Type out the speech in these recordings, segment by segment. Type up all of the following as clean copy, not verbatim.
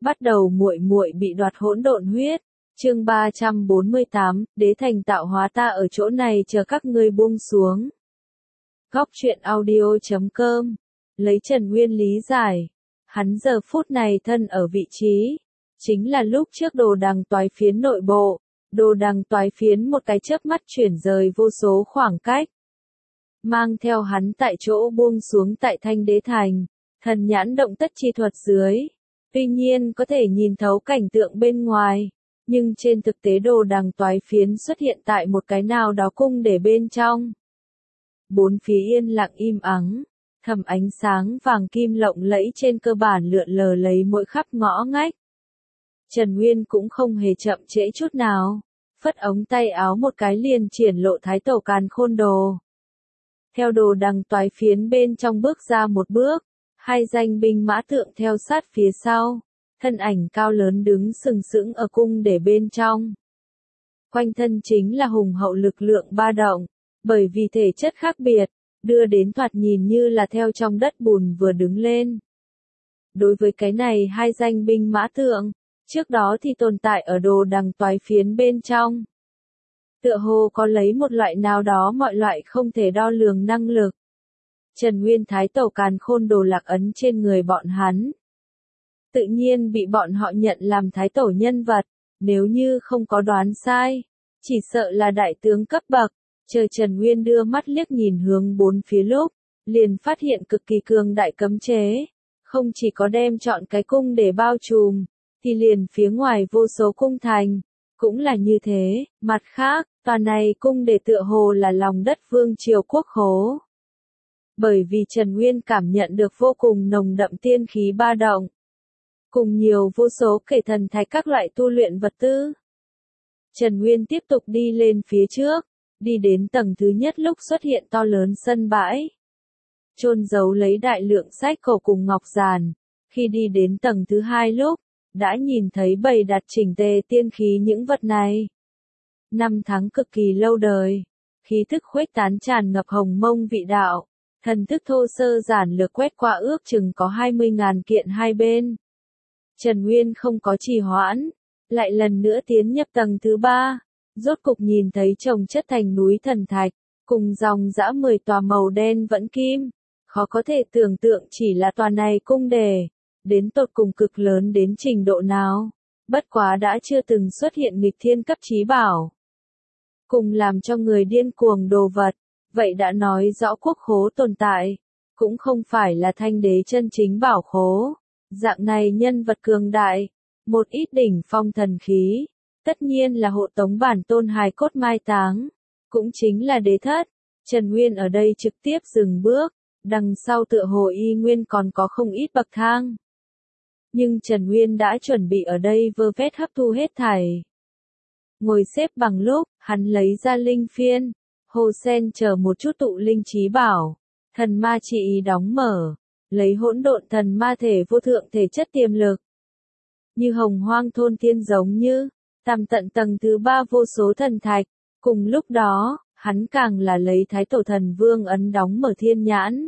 Bắt đầu muội muội bị đoạt hỗn độn huyết. Chương 348, Đế thành tạo hóa ta ở chỗ này chờ các ngươi buông xuống. Góc truyện audio.com. Lấy Trần Nguyên lý giải. Hắn giờ phút này thân ở vị trí. Chính là lúc trước đồ đằng toái phiến nội bộ. Đồ đằng toái phiến một cái chớp mắt chuyển rời vô số khoảng cách. Mang theo hắn tại chỗ buông xuống tại Thanh Đế Thành. Thần nhãn động tất chi thuật dưới. Tuy nhiên có thể nhìn thấu cảnh tượng bên ngoài. Nhưng trên thực tế đồ đằng toái phiến xuất hiện tại một cái nào đó cung để bên trong. Bốn phía yên lặng im ắng, thầm ánh sáng vàng kim lộng lẫy trên cơ bản lượn lờ lấy mỗi khắp ngõ ngách. Trần Nguyên cũng không hề chậm trễ chút nào, phất ống tay áo một cái liền triển lộ Thái Tổ Càn Khôn Đồ. Theo đồ đằng toái phiến bên trong bước ra một bước, hai danh binh mã tượng theo sát phía sau. Thân ảnh cao lớn đứng sừng sững ở cung để bên trong. Quanh thân chính là hùng hậu lực lượng ba động, bởi vì thể chất khác biệt, đưa đến thoạt nhìn như là theo trong đất bùn vừa đứng lên. Đối với cái này hai danh binh mã tượng, trước đó thì tồn tại ở đồ đằng toái phiến bên trong. Tựa hồ có lấy một loại nào đó mọi loại không thể đo lường năng lực. Trần Nguyên Thái Tổ Càn Khôn Đồ lạc ấn trên người bọn hắn. Tự nhiên bị bọn họ nhận làm thái tổ nhân vật, nếu như không có đoán sai, chỉ sợ là đại tướng cấp bậc. Chờ Trần Nguyên đưa mắt liếc nhìn hướng bốn phía lúc, liền phát hiện cực kỳ cường đại cấm chế, không chỉ có đem chọn cái cung để bao trùm, thì liền phía ngoài vô số cung thành, cũng là như thế. Mặt khác, tòa này cung để tựa hồ là lòng đất vương triều quốc khố. Bởi vì Trần Nguyên cảm nhận được vô cùng nồng đậm tiên khí ba động. Cùng nhiều vô số kể thần thạch các loại tu luyện vật tư. Trần Nguyên tiếp tục đi lên phía trước, đi đến tầng thứ nhất lúc xuất hiện to lớn sân bãi. Chôn giấu lấy đại lượng sách cổ cùng ngọc giàn. Khi đi đến tầng thứ hai lúc, đã nhìn thấy bày đặt chỉnh tề tiên khí những vật này. Năm tháng cực kỳ lâu đời, khí thức khuếch tán tràn ngập hồng mông vị đạo, thần thức thô sơ giản lược quét qua ước chừng có 20.000 kiện hai bên. Trần Nguyên không có trì hoãn, lại lần nữa tiến nhập tầng thứ ba, rốt cục nhìn thấy chồng chất thành núi thần thạch, cùng dòng dã 10 tòa màu đen vẫn kim, khó có thể tưởng tượng chỉ là tòa này cung đề, đến tột cùng cực lớn đến trình độ nào, bất quá đã chưa từng xuất hiện nghịch thiên cấp chí bảo. Cùng làm cho người điên cuồng đồ vật, vậy đã nói rõ quốc khố tồn tại, cũng không phải là Thanh Đế chân chính bảo khố. Dạng này nhân vật cường đại, một ít đỉnh phong thần khí, tất nhiên là hộ tống bản tôn hài cốt mai táng, cũng chính là đế thất. Trần Nguyên ở đây trực tiếp dừng bước, đằng sau tựa hồ y nguyên còn có không ít bậc thang. Nhưng Trần Nguyên đã chuẩn bị ở đây vơ vét hấp thu hết thảy. Ngồi xếp bằng lúc, hắn lấy ra linh phiên, hồ sen chờ một chút tụ linh trí bảo, thần ma chỉ ý đóng mở. Lấy hỗn độn thần ma thể vô thượng thể chất tiềm lực. Như hồng hoang thôn thiên giống như, tầm tận tầng thứ ba vô số thần thạch. Cùng lúc đó, hắn càng là lấy Thái Tổ Thần Vương ấn đóng mở thiên nhãn.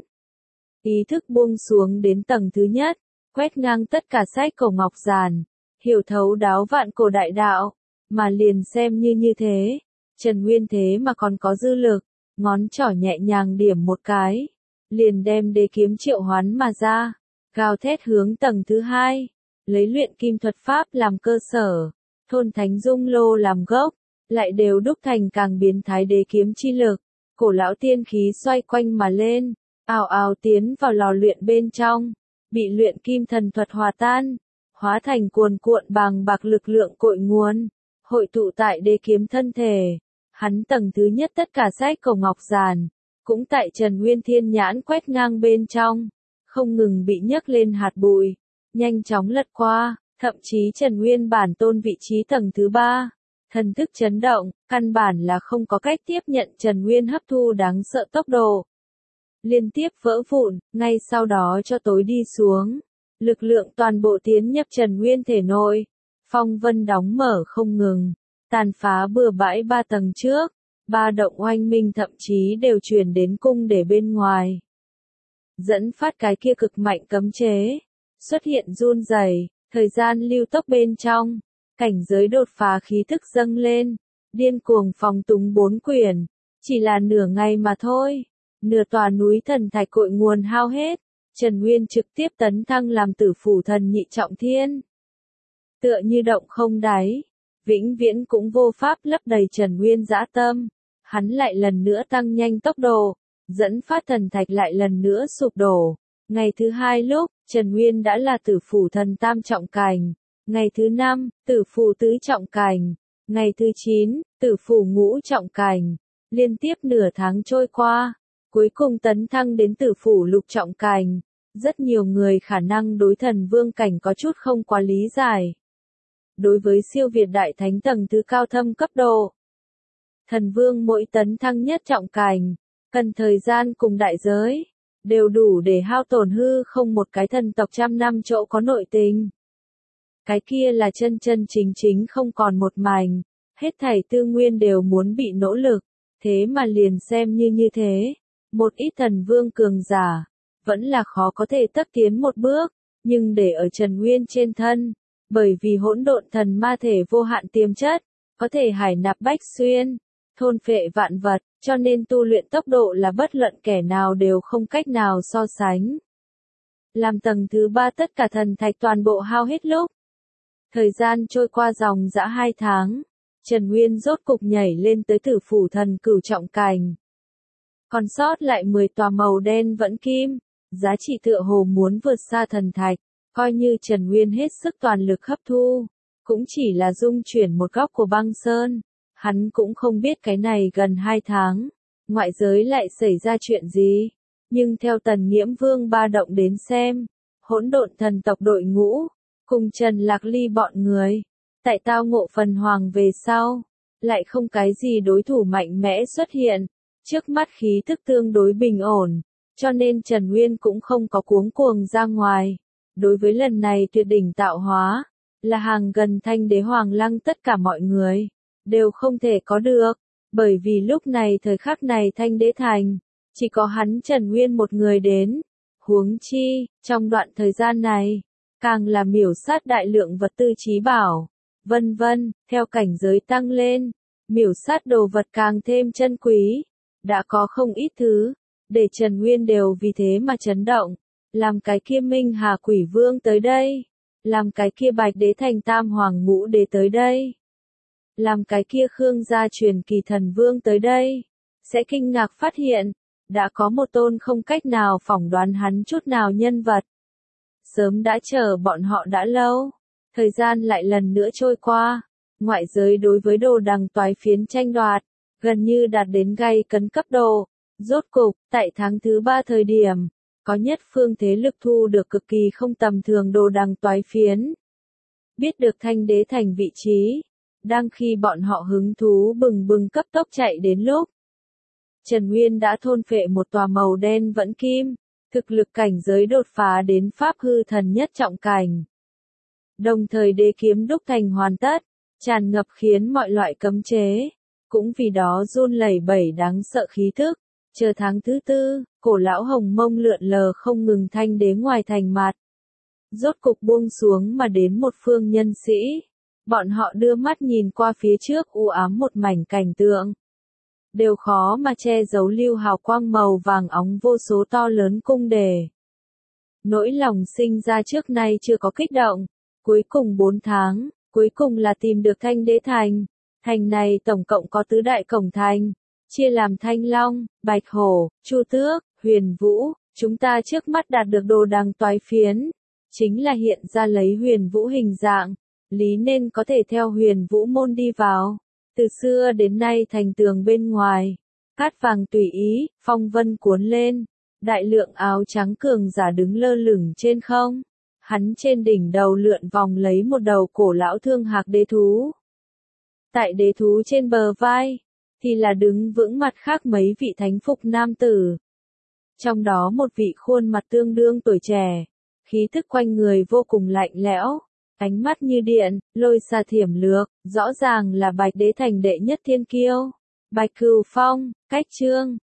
Ý thức buông xuống đến tầng thứ nhất, quét ngang tất cả sách cổ ngọc giàn, hiểu thấu đáo vạn cổ đại đạo, mà liền xem như thế. Trần Nguyên thế mà còn có dư lực, ngón trỏ nhẹ nhàng điểm một cái. Liền đem đế kiếm triệu hoán mà ra, gào thét hướng tầng thứ hai, lấy luyện kim thuật pháp làm cơ sở, thôn thánh dung lô làm gốc, lại đều đúc thành càng biến thái đế kiếm chi lực, cổ lão tiên khí xoay quanh mà lên, ào ào tiến vào lò luyện bên trong, bị luyện kim thần thuật hòa tan, hóa thành cuồn cuộn bàng bạc lực lượng cội nguồn, hội tụ tại đế kiếm thân thể. Hắn tầng thứ nhất tất cả sách cổ ngọc giàn. Cũng tại Trần Nguyên thiên nhãn quét ngang bên trong, không ngừng bị nhấc lên hạt bụi, nhanh chóng lật qua, thậm chí Trần Nguyên bản tôn vị trí tầng thứ ba, thần thức chấn động, căn bản là không có cách tiếp nhận Trần Nguyên hấp thu đáng sợ tốc độ. Liên tiếp vỡ vụn, ngay sau đó cho tối đi xuống, lực lượng toàn bộ tiến nhập Trần Nguyên thể nội, phong vân đóng mở không ngừng, tàn phá bừa bãi ba tầng trước. Ba động oanh minh thậm chí đều truyền đến cung để bên ngoài. Dẫn phát cái kia cực mạnh cấm chế. Xuất hiện run rẩy, Thời gian lưu tốc bên trong, cảnh giới đột phá khí thức dâng lên, điên cuồng phóng túng 4 quyển, chỉ là nửa ngày mà thôi, nửa tòa núi thần thạch cội nguồn hao hết, Trần Nguyên trực tiếp tấn thăng làm tử phủ thần nhị trọng thiên. Tựa như động không đáy, vĩnh viễn cũng vô pháp lấp đầy Trần Nguyên dã tâm, hắn lại lần nữa tăng nhanh tốc độ, dẫn phát thần thạch lại lần nữa sụp đổ. Ngày thứ 2 lúc, Trần Nguyên đã là tử phủ thần tam trọng cảnh, ngày thứ 5, tử phủ tứ trọng cảnh, ngày thứ 9, tử phủ ngũ trọng cảnh, liên tiếp nửa tháng trôi qua, cuối cùng tấn thăng đến tử phủ lục trọng cảnh. Rất nhiều người khả năng đối thần vương cảnh có chút không quá lý giải. Đối với siêu việt đại thánh tầng thứ cao thâm cấp độ, thần vương mỗi tấn thăng nhất trọng cảnh, cần thời gian cùng đại giới, đều đủ để hao tổn hư không một cái thần tộc trăm năm chỗ có nội tình. Cái kia là chân chân chính chính không còn một mảnh, hết thảy tư nguyên đều muốn bị nỗ lực, thế mà liền xem như thế, một ít thần vương cường giả, vẫn là khó có thể tấp tiến một bước, nhưng để ở Trần Nguyên trên thân, bởi vì hỗn độn thần ma thể vô hạn tiềm chất, có thể hải nạp bách xuyên, thôn phệ vạn vật, cho nên tu luyện tốc độ là bất luận kẻ nào đều không cách nào so sánh. Làm tầng thứ 3 tất cả thần thạch toàn bộ hao hết lúc. Thời gian trôi qua dòng dã 2 tháng, Trần Nguyên rốt cục nhảy lên tới tử phủ thần cửu trọng cảnh. Còn sót lại 10 tòa màu đen vẫn kim, giá trị tựa hồ muốn vượt xa thần thạch, coi như Trần Nguyên hết sức toàn lực hấp thu, cũng chỉ là dung chuyển một góc của băng sơn. Hắn cũng không biết cái này gần 2 tháng, ngoại giới lại xảy ra chuyện gì, nhưng theo Tần Nghiễm Vương ba động đến xem, hỗn độn thần tộc đội ngũ, cùng Trần Lạc Ly bọn người, tại tao ngộ phần hoàng về sau, lại không cái gì đối thủ mạnh mẽ xuất hiện, trước mắt khí thức tương đối bình ổn, cho nên Trần Nguyên cũng không có cuống cuồng ra ngoài. Đối với lần này tuyệt đỉnh tạo hóa, là hàng gần Thanh Đế Hoàng Lăng tất cả mọi người đều không thể có được, bởi vì lúc này thời khắc này Thanh Đế Thành, chỉ có hắn Trần Nguyên một người đến, huống chi, trong đoạn thời gian này, càng là miểu sát đại lượng vật tư trí bảo, vân vân, theo cảnh giới tăng lên, miểu sát đồ vật càng thêm chân quý, đã có không ít thứ, để Trần Nguyên đều vì thế mà chấn động, làm cái kia Minh Hà Quỷ Vương tới đây, làm cái kia Bạch Đế Thành Tam Hoàng Ngũ Đế tới đây, làm cái kia Khương gia truyền kỳ thần vương tới đây, sẽ kinh ngạc phát hiện, đã có một tôn không cách nào phỏng đoán hắn chút nào nhân vật. Sớm đã chờ bọn họ đã lâu, thời gian lại lần nữa trôi qua, ngoại giới đối với đồ đằng toái phiến tranh đoạt, gần như đạt đến gay cấn cấp độ, rốt cục, tại tháng thứ 3 thời điểm, có nhất phương thế lực thu được cực kỳ không tầm thường đồ đằng toái phiến. Biết được Thanh Đế Thành vị trí, đang khi bọn họ hứng thú bừng bừng cấp tốc chạy đến lúc, Trần Nguyên đã thôn phệ một tòa màu đen vẫn kim, thực lực cảnh giới đột phá đến pháp hư thần nhất trọng cảnh. Đồng thời đế kiếm đúc thành hoàn tất, tràn ngập khiến mọi loại cấm chế, cũng vì đó run lẩy bẩy đáng sợ khí thức. Chờ tháng thứ 4, cổ lão hồng mông lượn lờ không ngừng Thanh Đế ngoài thành mặt. Rốt cục buông xuống mà đến một phương nhân sĩ. Bọn họ đưa mắt nhìn qua phía trước u ám một mảnh cảnh tượng. Đều khó mà che giấu lưu hào quang màu vàng óng vô số to lớn cung đề. Nỗi lòng sinh ra trước nay chưa có kích động. Cuối cùng 4 tháng, cuối cùng là tìm được Thanh Đế Thành. Thành này tổng cộng có tứ đại cổng thành. Chia làm Thanh Long, Bạch Hổ, Chu Tước, Huyền Vũ, chúng ta trước mắt đạt được đồ đằng toái phiến, chính là hiện ra lấy Huyền Vũ hình dạng, lý nên có thể theo Huyền Vũ môn đi vào. Từ xưa đến nay thành tường bên ngoài, cát vàng tùy ý, phong vân cuốn lên, đại lượng áo trắng cường giả đứng lơ lửng trên không, hắn trên đỉnh đầu lượn vòng lấy một đầu cổ lão thương hạc đế thú. Tại đế thú trên bờ vai, thì là đứng vững mặt khác mấy vị thánh phục nam tử. Trong đó một vị khuôn mặt tương đương tuổi trẻ, khí thức quanh người vô cùng lạnh lẽo, ánh mắt như điện, lôi xa thiểm lược, rõ ràng là Bạch Đế Thành đệ nhất thiên kiêu. Bạch Cửu Phong, Cách Trương,